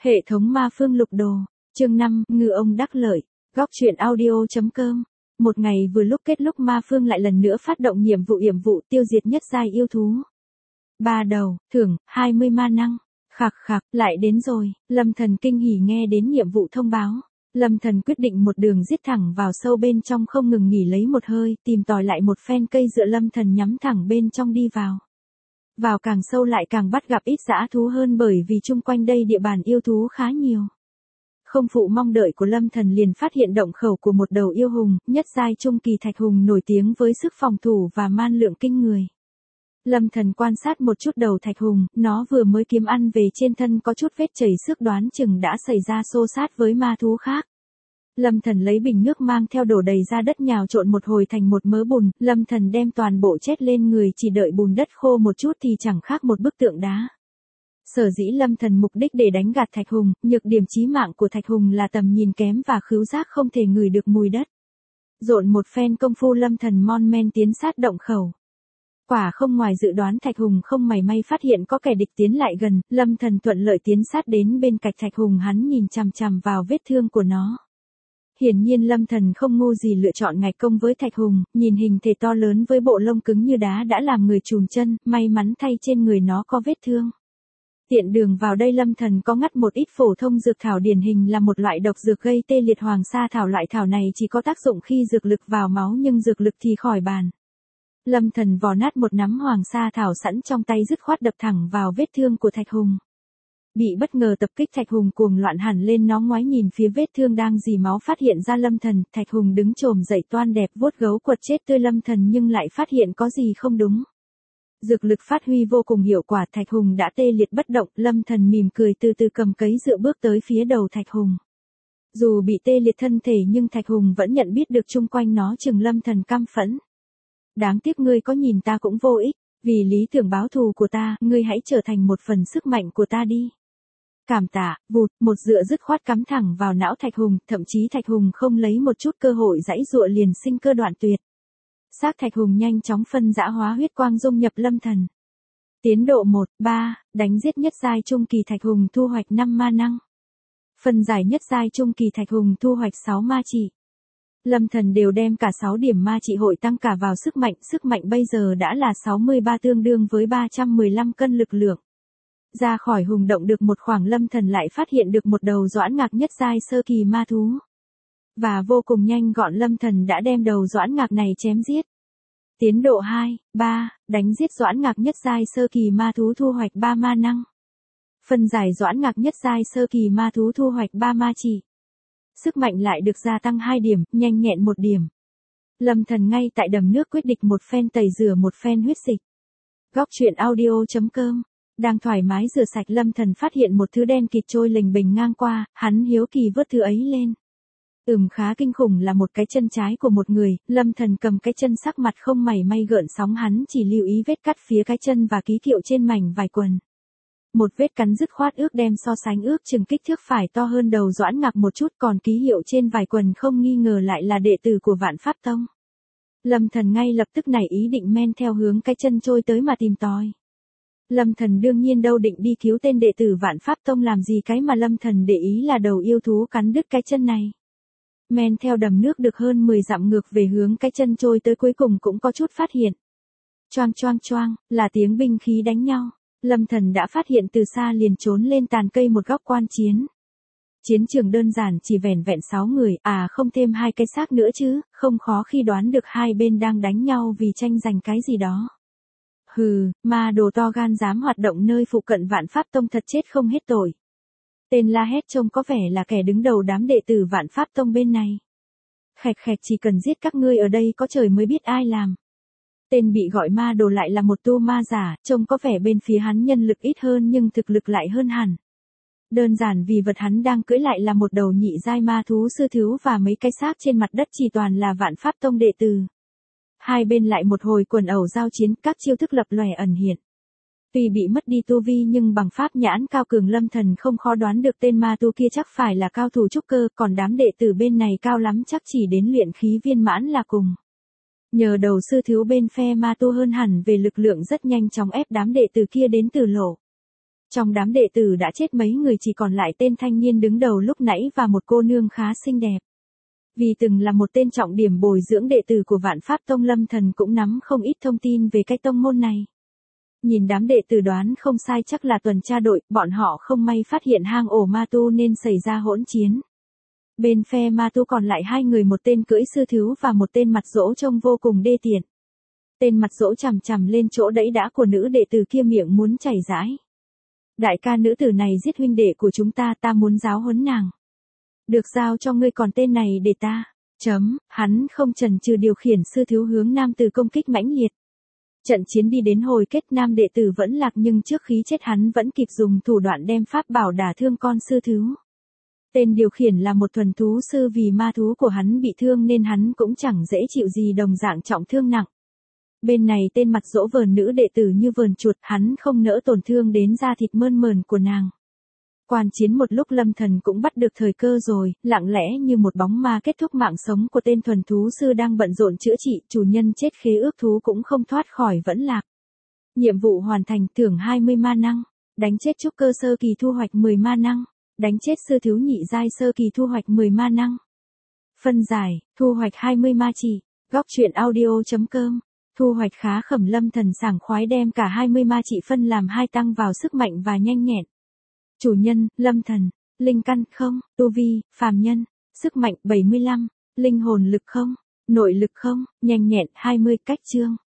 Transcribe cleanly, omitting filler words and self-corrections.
Hệ thống ma phương lục đồ, chương 5, ngư ông đắc lợi, góc truyện audio.com. Một ngày vừa lúc kết lúc ma phương lại lần nữa phát động nhiệm vụ tiêu diệt nhất giai yêu thú. 3 đầu, thưởng, 20 ma năng. Khạc khạc, lại đến rồi, Lâm Thần kinh hỉ nghe đến nhiệm vụ thông báo. Lâm Thần quyết định một đường giết thẳng vào sâu bên trong không ngừng nghỉ lấy một hơi, tìm tòi lại một phen cây dựa Lâm Thần nhắm thẳng bên trong đi vào. Vào càng sâu lại càng bắt gặp ít dã thú hơn bởi vì chung quanh đây địa bàn yêu thú khá nhiều. Không phụ mong đợi của Lâm Thần liền phát hiện động khẩu của một đầu yêu hùng, nhất giai trung kỳ thạch hùng nổi tiếng với sức phòng thủ và man lượng kinh người. Lâm Thần quan sát một chút đầu thạch hùng, nó vừa mới kiếm ăn về trên thân có chút vết chảy xước đoán chừng đã xảy ra xô sát với ma thú khác. Lâm Thần lấy bình nước mang theo đổ đầy ra đất nhào trộn một hồi thành một mớ bùn, Lâm Thần đem toàn bộ chết lên người chỉ đợi bùn đất khô một chút thì chẳng khác một bức tượng đá. Sở dĩ Lâm Thần mục đích để đánh gạt thạch hùng, nhược điểm chí mạng của thạch hùng là tầm nhìn kém và khứu giác không thể ngửi được mùi đất. Dộn một phen công phu Lâm Thần mon men tiến sát động khẩu. Quả không ngoài dự đoán thạch hùng không mảy may phát hiện có kẻ địch tiến lại gần, Lâm Thần thuận lợi tiến sát đến bên cạnh thạch hùng, hắn nhìn chằm chằm vào vết thương của nó. Hiển nhiên Lâm Thần không ngu gì lựa chọn ngạch công với thạch hùng, nhìn hình thể to lớn với bộ lông cứng như đá đã làm người chùn chân, may mắn thay trên người nó có vết thương. Tiện đường vào đây Lâm Thần có ngắt một ít phổ thông dược thảo điển hình là một loại độc dược gây tê liệt hoàng sa thảo, loại thảo này chỉ có tác dụng khi dược lực vào máu nhưng dược lực thì khỏi bàn. Lâm Thần vò nát một nắm hoàng sa thảo sẵn trong tay dứt khoát đập thẳng vào vết thương của thạch hùng. Bị bất ngờ tập kích thạch hùng cuồng loạn hẳn lên, nó ngoái nhìn phía vết thương đang rỉ máu phát hiện ra Lâm Thần, thạch hùng đứng chồm dậy toan đẹp vuốt gấu quật chết tươi Lâm Thần nhưng lại phát hiện có gì không đúng. Dược lực phát huy vô cùng hiệu quả, thạch hùng đã tê liệt bất động, Lâm Thần mỉm cười từ từ cầm cấy dựa bước tới phía đầu thạch hùng. Dù bị tê liệt thân thể nhưng thạch hùng vẫn nhận biết được chung quanh nó chừng Lâm Thần căm phẫn. Đáng tiếc ngươi có nhìn ta cũng vô ích, vì lý tưởng báo thù của ta, ngươi hãy trở thành một phần sức mạnh của ta đi. Cảm tạ, vụt, một dựa dứt khoát cắm thẳng vào não thạch hùng, thậm chí thạch hùng không lấy một chút cơ hội giãy giụa liền sinh cơ đoạn tuyệt. Xác thạch hùng nhanh chóng phân rã hóa huyết quang dung nhập Lâm Thần. Tiến độ 1-3, đánh giết nhất giai trung kỳ thạch hùng thu hoạch 5 ma năng. Phân giải nhất giai trung kỳ thạch hùng thu hoạch 6 ma trị. Lâm Thần đều đem cả 6 điểm ma trị hội tăng cả vào sức mạnh bây giờ đã là 63 tương đương với 315 cân lực lượng. Ra khỏi hùng động được một khoảng Lâm Thần lại phát hiện được một đầu doãn ngạc nhất giai sơ kỳ ma thú. Và vô cùng nhanh gọn Lâm Thần đã đem đầu doãn ngạc này chém giết. Tiến độ 2-3, đánh giết doãn ngạc nhất giai sơ kỳ ma thú thu hoạch 3 ma năng. Phân giải doãn ngạc nhất giai sơ kỳ ma thú thu hoạch 3 ma trị. Sức mạnh lại được gia tăng 2 điểm, nhanh nhẹn 1 điểm. Lâm Thần ngay tại đầm nước quyết định một phen tẩy rửa một phen huyết dịch. Góc truyện audio.com. Đang thoải mái rửa sạch Lâm Thần phát hiện một thứ đen kịt trôi lềnh bềnh ngang qua, hắn hiếu kỳ vớt thứ ấy lên. Khá kinh khủng là một cái chân trái của một người, Lâm Thần cầm cái chân sắc mặt không mảy may gợn sóng, hắn chỉ lưu ý vết cắt phía cái chân và ký hiệu trên mảnh vải quần. Một vết cắn dứt khoát ước đem so sánh ước chừng kích thước phải to hơn đầu doãn ngạc một chút, còn ký hiệu trên vải quần không nghi ngờ lại là đệ tử của Vạn Pháp Tông. Lâm Thần ngay lập tức nảy ý định men theo hướng cái chân trôi tới mà tìm tòi. Lâm Thần đương nhiên đâu định đi cứu tên đệ tử Vạn Pháp Tông làm gì, cái mà Lâm Thần để ý là đầu yêu thú cắn đứt cái chân này. Men theo đầm nước được hơn 10 dặm ngược về hướng cái chân trôi tới cuối cùng cũng có chút phát hiện. Choang choang choang, là tiếng binh khí đánh nhau. Lâm Thần đã phát hiện từ xa liền trốn lên tàn cây một góc quan chiến. Chiến trường đơn giản chỉ vẻn vẹn 6 người, không thêm 2 cái xác nữa chứ, không khó khi đoán được hai bên đang đánh nhau vì tranh giành cái gì đó. Hừ, ma đồ to gan dám hoạt động nơi phụ cận Vạn Pháp Tông thật chết không hết tội. Tên la hét trông có vẻ là kẻ đứng đầu đám đệ tử Vạn Pháp Tông bên này. Khẹt khẹt, chỉ cần giết các ngươi ở đây có trời mới biết ai làm. Tên bị gọi ma đồ lại là một tu ma giả, trông có vẻ bên phía hắn nhân lực ít hơn nhưng thực lực lại hơn hẳn. Đơn giản vì vật hắn đang cưỡi lại là một đầu nhị giai ma thú sư thiếu và mấy cái xác trên mặt đất chỉ toàn là Vạn Pháp Tông đệ tử. Hai bên lại một hồi quần ẩu giao chiến, các chiêu thức lập lòe ẩn hiện. Tuy bị mất đi tu vi nhưng bằng pháp nhãn cao cường Lâm Thần không khó đoán được tên ma tu kia chắc phải là cao thủ trúc cơ, còn đám đệ tử bên này cao lắm chắc chỉ đến luyện khí viên mãn là cùng. Nhờ đầu sư thiếu bên phe ma tu hơn hẳn về lực lượng rất nhanh chóng ép đám đệ tử kia đến từ lộ. Trong đám đệ tử đã chết mấy người chỉ còn lại tên thanh niên đứng đầu lúc nãy và một cô nương khá xinh đẹp. Vì từng là một tên trọng điểm bồi dưỡng đệ tử của Vạn Pháp Tông, Lâm Thần cũng nắm không ít thông tin về cái tông môn này. Nhìn đám đệ tử đoán không sai chắc là tuần tra đội, bọn họ không may phát hiện hang ổ ma tu nên xảy ra hỗn chiến. Bên phe ma tu còn lại hai người, một tên cưỡi sư thiếu và một tên mặt dỗ trông vô cùng đê tiện. Tên mặt dỗ chằm chằm lên chỗ đẫy đã của nữ đệ tử kia, miệng muốn chảy rãi. Đại ca, nữ tử này giết huynh đệ của chúng ta, ta muốn giáo huấn nàng. Được, giao cho ngươi, còn tên này để ta. Hắn không chần chừ điều khiển sư thiếu hướng nam tử công kích mãnh liệt. Trận chiến đi đến hồi kết, nam đệ tử vẫn lạc nhưng trước khi chết hắn vẫn kịp dùng thủ đoạn đem pháp bảo đả thương con sư thiếu. Tên điều khiển là một thuần thú sư, vì ma thú của hắn bị thương nên hắn cũng chẳng dễ chịu gì, đồng dạng trọng thương nặng. Bên này tên mặt dỗ vờn nữ đệ tử như vờn chuột, hắn không nỡ tổn thương đến da thịt mơn mởn của nàng. Quan chiến một lúc, Lâm Thần cũng bắt được thời cơ rồi, lặng lẽ như một bóng ma kết thúc mạng sống của tên thuần thú sư đang bận rộn chữa trị. Chủ nhân chết, khế ước thú cũng không thoát khỏi vẫn lạc. Nhiệm vụ hoàn thành, thưởng 20 ma năng. Đánh chết trúc cơ sơ kỳ thu hoạch 10 ma năng. Đánh chết sư thiếu nhị giai sơ kỳ thu hoạch 10 ma năng. Phân giải, thu hoạch 20 ma chỉ. Góc truyện audio.com. Thu hoạch khá khẩm, Lâm Thần sảng khoái đem cả 20 ma chỉ phân làm 2 tăng vào sức mạnh và nhanh nhẹn. Chủ nhân, Lâm Thần. Linh căn không, tu vi, phàm nhân. Sức mạnh 75, linh hồn lực không, nội lực không, nhanh nhẹn 20. Cách chương.